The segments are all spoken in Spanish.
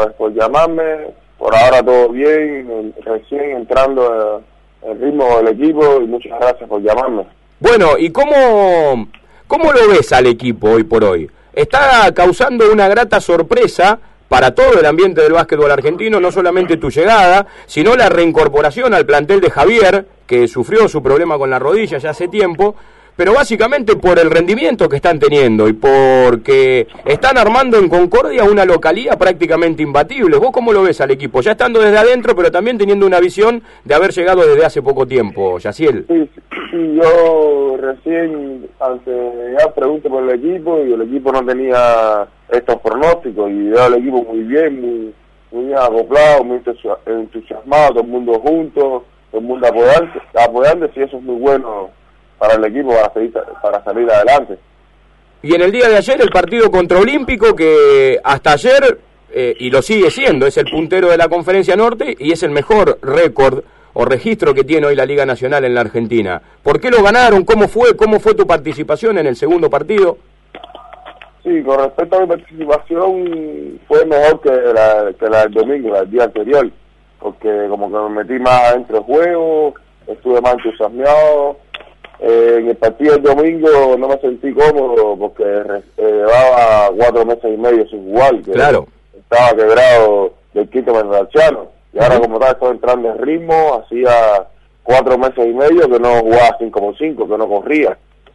sabes, por llamarme. Por ahora todo bien, recién entrando en el ritmo del equipo y muchas gracias por llamarme. Bueno, ¿y cómo lo ves al equipo hoy por hoy? Está causando una grata sorpresa para todo el ambiente del básquetbol argentino, no solamente tu llegada, sino la reincorporación al plantel de Javier, que sufrió su problema con la rodilla ya hace tiempo, pero básicamente por el rendimiento que están teniendo y porque están armando en Concordia una localía prácticamente imbatible. ¿Vos cómo lo ves al equipo? Ya estando desde adentro, pero también teniendo una visión de haber llegado desde hace poco tiempo, Yaciel. Sí, yo recién, antes ya pregunté por el equipo y el equipo no tenía estos pronósticos y veo al equipo muy bien, muy bien acoplado, muy entusiasmado, todo el mundo junto, todo el mundo apoyándose y eso es muy bueno para el equipo para salir adelante. Y en el día de ayer el partido contra Olímpico, que hasta ayer, y lo sigue siendo, es el puntero de la Conferencia Norte y es el mejor récord o registro que tiene hoy la Liga Nacional en la Argentina. ¿Por qué lo ganaron? ¿Cómo fue tu participación en el segundo partido? Sí, con respecto a mi participación fue mejor que la del domingo, la del día anterior, porque como que me metí más dentro del juego, estuve más entusiasmado. En el partido del domingo no me sentí cómodo porque llevaba 4 meses y medio sin jugar, que claro, estaba quebrado del quinto metatarsiano, y ahora como tal estoy entrando en ritmo. Hacía 4 meses y medio que no jugaba 5x5, que no corría.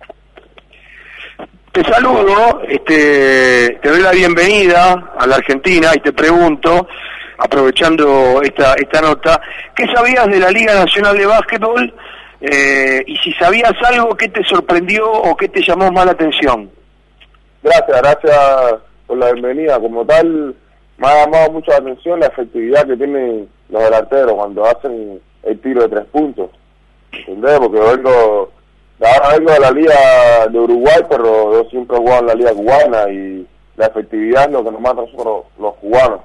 Te saludo, te doy la bienvenida a la Argentina y te pregunto, aprovechando esta nota, ¿qué sabías de la Liga Nacional de Básquetbol? Y si sabías algo, ¿qué te sorprendió o qué te llamó más la atención? Gracias por la bienvenida. Como tal, me ha llamado mucho la atención la efectividad que tienen los delanteros cuando hacen el tiro de 3 puntos. ¿Entendés? Porque ahora vengo de la Liga de Uruguay, pero yo siempre he jugado en la Liga cubana y la efectividad es lo que nos mata a nosotros los cubanos.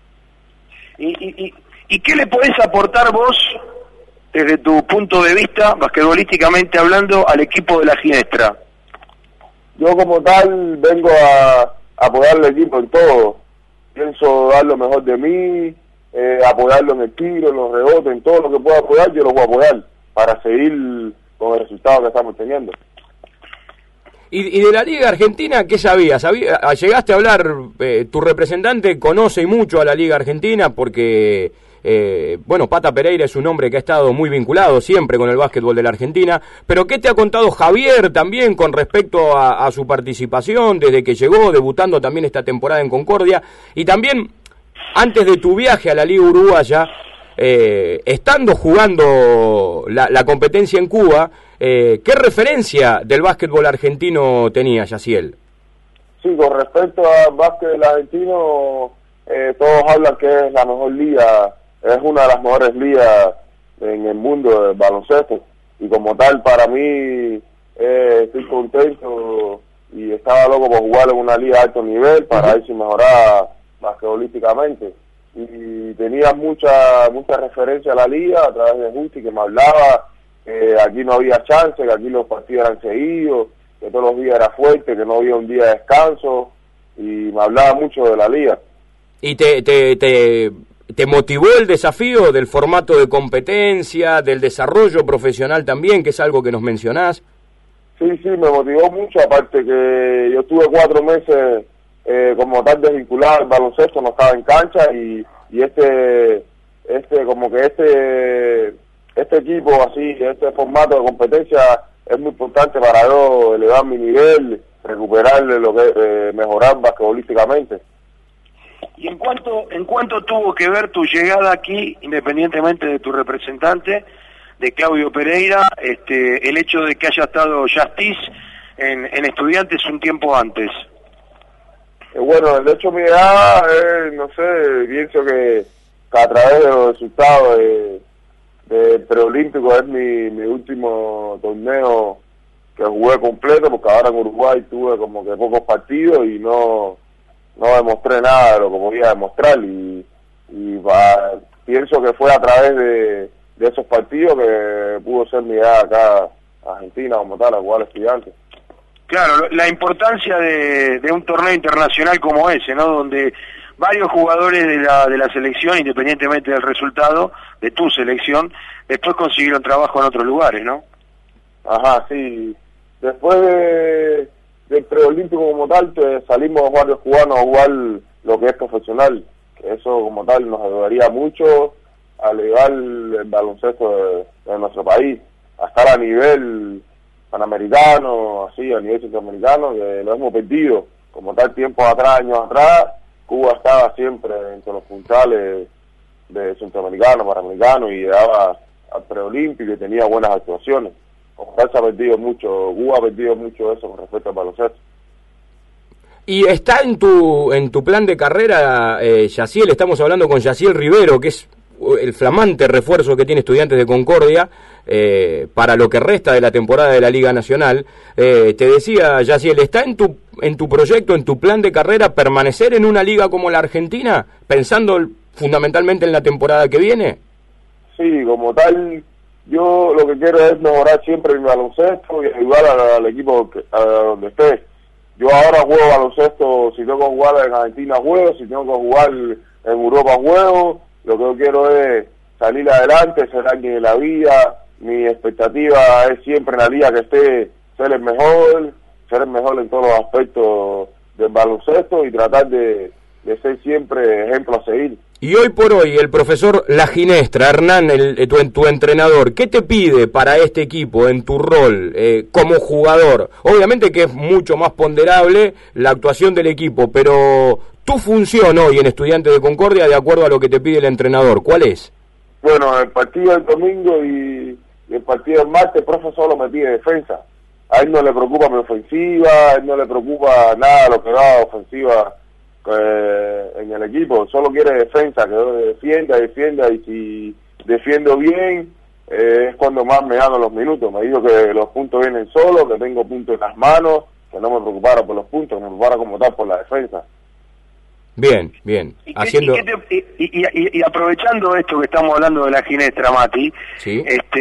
¿Y qué le podés aportar vos, desde tu punto de vista, basquetbolísticamente hablando, al equipo de la Ginestra? Yo como tal vengo a apoyar al equipo en todo. Pienso dar lo mejor de mí, apoyarlo en el tiro, en los rebotes, en todo lo que pueda apoyar, yo lo voy a apoyar para seguir con el resultado que estamos teniendo. ¿Y de la Liga Argentina qué sabías? ¿Llegaste a hablar, tu representante conoce mucho a la Liga Argentina porque... Pata Pereira es un hombre que ha estado muy vinculado siempre con el básquetbol de la Argentina, pero ¿qué te ha contado Javier también con respecto a su participación desde que llegó, debutando también esta temporada en Concordia? Y también, antes de tu viaje a la Liga Uruguaya, estando jugando la competencia en Cuba, ¿qué referencia del básquetbol argentino tenía, Yaciel? Sí, con respecto al básquetbol argentino, todos hablan que es la mejor liga. Es una de las mejores ligas en el mundo del baloncesto y como tal para mí estoy contento y estaba loco por jugar en una liga de alto nivel para ver si mejoraba basquetbolísticamente y tenía mucha referencia a la liga a través de Justi que me hablaba que aquí no había chance, que aquí los partidos eran seguidos, que todos los días era fuerte, que no había un día de descanso y me hablaba mucho de la liga. ¿Y te motivó el desafío del formato de competencia, del desarrollo profesional también, que es algo que nos mencionás? Sí, me motivó mucho, aparte que yo estuve 4 meses como tal desvinculado al baloncesto, no estaba en cancha y este equipo así, este formato de competencia es muy importante para yo elevar mi nivel, recuperar lo que mejorar basquetbolísticamente. ¿Y en cuánto tuvo que ver tu llegada aquí, independientemente de tu representante, de Claudio Pereira, el hecho de que haya estado Justice en Estudiantes un tiempo antes? Bueno, el hecho de mi edad, no sé, pienso que a través de los resultados de preolímpico es mi último torneo que jugué completo, porque ahora en Uruguay tuve como que pocos partidos y no demostré nada de lo que podía demostrar pienso que fue a través de esos partidos que pudo ser mi edad acá a Argentina como tal, a jugar al Estudiantes. Claro, la importancia de un torneo internacional como ese, ¿no? Donde varios jugadores de la selección, independientemente del resultado de tu selección, después consiguieron trabajo en otros lugares, ¿no? Ajá, sí. Después del preolímpico como tal, salimos varios cubanos a jugar lo que es profesional, que eso como tal nos ayudaría mucho a elevar el baloncesto de nuestro país, a estar a nivel panamericano, así, a nivel centroamericano, que lo hemos perdido. Como tal, tiempos atrás, años atrás, Cuba estaba siempre entre los puntales de centroamericano, panamericano, y llegaba al preolímpico y tenía buenas actuaciones. Como tal, se ha perdido mucho, Cuba ha perdido mucho eso con respecto al baloncesto. Y está en tu plan de carrera, Yaciel, estamos hablando con Yaciel Rivero, que es el flamante refuerzo que tiene Estudiantes de Concordia para lo que resta de la temporada de la Liga Nacional. Te decía, Yaciel, ¿está en tu proyecto, en tu plan de carrera, permanecer en una liga como la Argentina, pensando fundamentalmente en la temporada que viene? Sí, como tal, yo lo que quiero es mejorar siempre mi baloncesto y ayudar al equipo a donde esté. Yo ahora juego baloncesto, si tengo que jugar en Argentina juego, si tengo que jugar en Europa juego. Lo que yo quiero es salir adelante, ser alguien en la vida. Mi expectativa es siempre en la liga que esté ser el mejor en todos los aspectos del baloncesto y tratar de ser siempre ejemplo a seguir. Y hoy por hoy, el profesor La Ginestra, Hernán, tu entrenador, ¿qué te pide para este equipo en tu rol como jugador? Obviamente que es mucho más ponderable la actuación del equipo, pero tu función hoy en Estudiantes de Concordia, de acuerdo a lo que te pide el entrenador, ¿cuál es? Bueno, el partido del domingo y el partido del martes, el profe solo me pide defensa. A él no le preocupa mi ofensiva, a él no le preocupa nada lo que da ofensiva en el equipo, solo quiere defensa, que yo defienda, y si defiendo bien es cuando más me gano los minutos. Me dijo que los puntos vienen solos, que tengo puntos en las manos, que no me preocupara por los puntos, que me preocupara como tal por la defensa. Bien. Y aprovechando esto que estamos hablando de La Ginestra, Mati, ¿sí?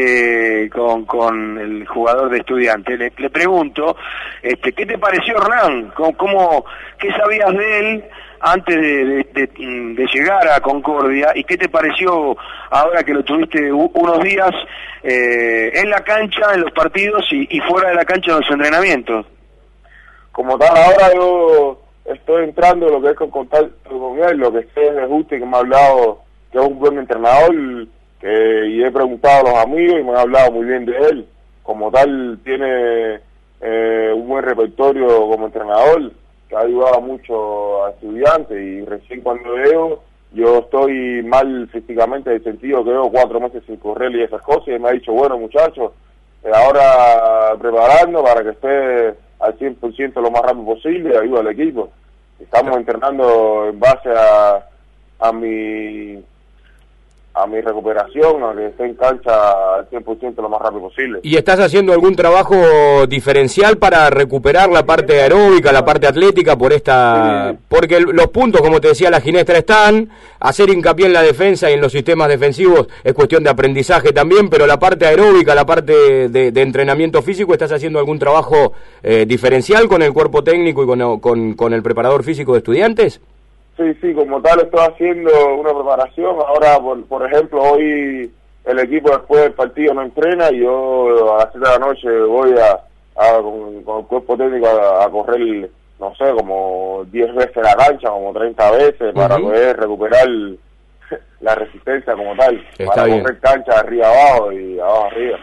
Con el jugador de Estudiantes, le pregunto, ¿qué te pareció Hernán? ¿Qué sabías de él antes de llegar a Concordia? ¿Y qué te pareció ahora que lo tuviste unos días en la cancha, en los partidos y fuera de la cancha en los entrenamientos? Como tal, ahora yo estoy entrando en lo que es con él, lo que sé de Justi, que me ha hablado que es un buen entrenador, y he preguntado a los amigos y me han hablado muy bien de él. Como tal, tiene un buen repertorio como entrenador, que ha ayudado mucho a Estudiantes, y recién cuando yo estoy mal físicamente, en el sentido que llevo 4 meses sin correr y esas cosas, y me ha dicho, bueno muchachos, ahora preparando para que esté al 100% lo más rápido posible y ayuda al equipo. Estamos entrenando en base a mi recuperación, a que esté en cancha al 100% lo más rápido posible. ¿Y estás haciendo algún trabajo diferencial para recuperar la parte aeróbica, la parte atlética por esta? Sí. Porque los puntos, como te decía La Ginestra, están, hacer hincapié en la defensa y en los sistemas defensivos es cuestión de aprendizaje también, pero la parte aeróbica, la parte de entrenamiento físico, ¿estás haciendo algún trabajo diferencial con el cuerpo técnico y con el preparador físico de Estudiantes? Sí, como tal estoy haciendo una preparación. Ahora, por ejemplo, hoy el equipo después del partido no entrena y yo a las 7 de la noche voy con el cuerpo técnico a correr, no sé, como 10 veces la cancha, como 30 veces, para poder recuperar la resistencia como tal. Está para bien. Correr cancha de arriba abajo y abajo arriba.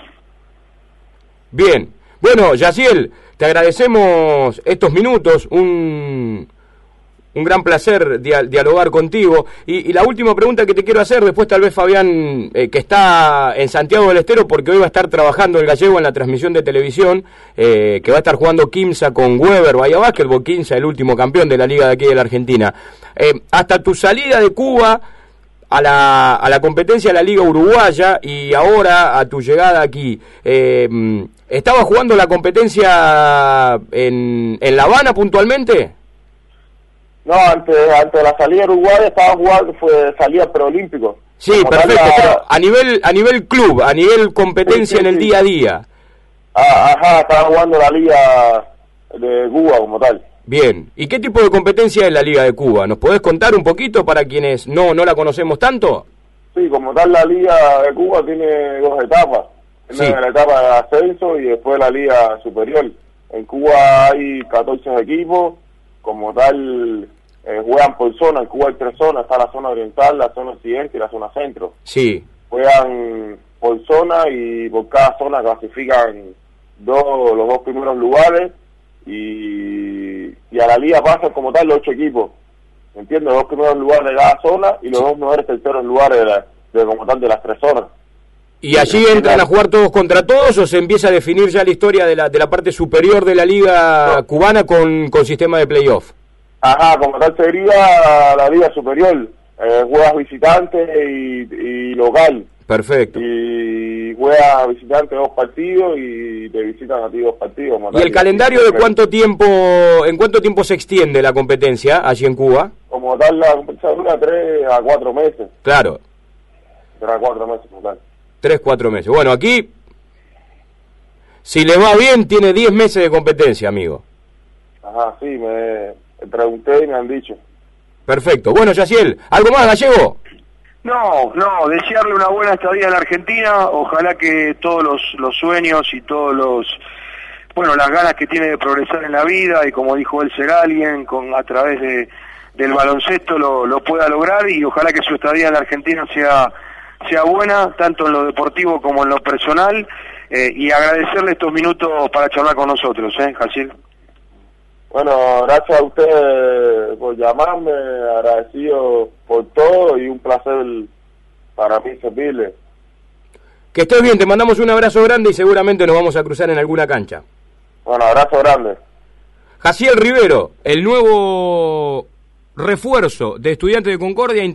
Bien. Bueno, Yaciel, te agradecemos estos minutos, un gran placer dialogar contigo. Y la última pregunta que te quiero hacer, después tal vez Fabián, que está en Santiago del Estero, porque hoy va a estar trabajando el gallego en la transmisión de televisión, que va a estar jugando Quimsa con Weber, Bahía Básquetbol, Quimsa, el último campeón de la liga de aquí de la Argentina. Hasta tu salida de Cuba a la competencia de la liga uruguaya y ahora a tu llegada aquí, ¿estaba jugando competencia en La Habana puntualmente? No, antes de la salida uruguaya estaba jugando, salía preolímpico. Sí, como perfecto, pero a nivel club, a nivel competencia en el día a día. Ajá, estaba jugando la liga de Cuba como tal. Bien, ¿y qué tipo de competencia es la Liga de Cuba? ¿Nos podés contar un poquito para quienes no la conocemos tanto? Sí, como tal la Liga de Cuba tiene dos etapas. Sí. La etapa de ascenso y después la Liga Superior. En Cuba hay 14 equipos, como tal juegan por zona. En Cuba hay 3 zonas, está la zona oriental, la zona occidente y la zona centro. Sí. Juegan por zona y por cada zona clasifican los 2 primeros lugares y a la liga pasan como tal los 8 equipos. ¿Entiendes? Los 2 primeros lugares de cada zona y los 2 mejores terceros lugares de como tal de las 3 zonas. ¿Y allí entran a jugar todos contra todos o se empieza a definir ya la historia de la parte superior de la liga cubana con sistema de playoff? Ajá, como tal sería la liga superior. Juegas visitante y local. Perfecto. Y juegas visitante 2 partidos y te visitan a ti 2 partidos. ¿Y el calendario de en cuánto tiempo se extiende la competencia allí en Cuba? Como tal la competencia dura 3 a 4 meses. Claro. 3 a 4 meses como tal. 3-4 meses. Bueno, aquí, si le va bien, tiene 10 meses de competencia, amigo. Ajá, sí, me pregunté y me han dicho. Perfecto. Bueno, Yaciel, ¿algo más, Gallego? No, desearle una buena estadía en la Argentina, ojalá que todos los sueños y todos las ganas que tiene de progresar en la vida y como dijo él, ser alguien a través del baloncesto lo pueda lograr y ojalá que su estadía en la Argentina sea buena, tanto en lo deportivo como en lo personal, y agradecerle estos minutos para charlar con nosotros, Jaciel. Bueno, gracias a usted por llamarme, agradecido por todo y un placer para mí servirle. Que estés bien, te mandamos un abrazo grande y seguramente nos vamos a cruzar en alguna cancha. Bueno, abrazo grande. Jaciel Rivero, el nuevo refuerzo de Estudiantes de Concordia.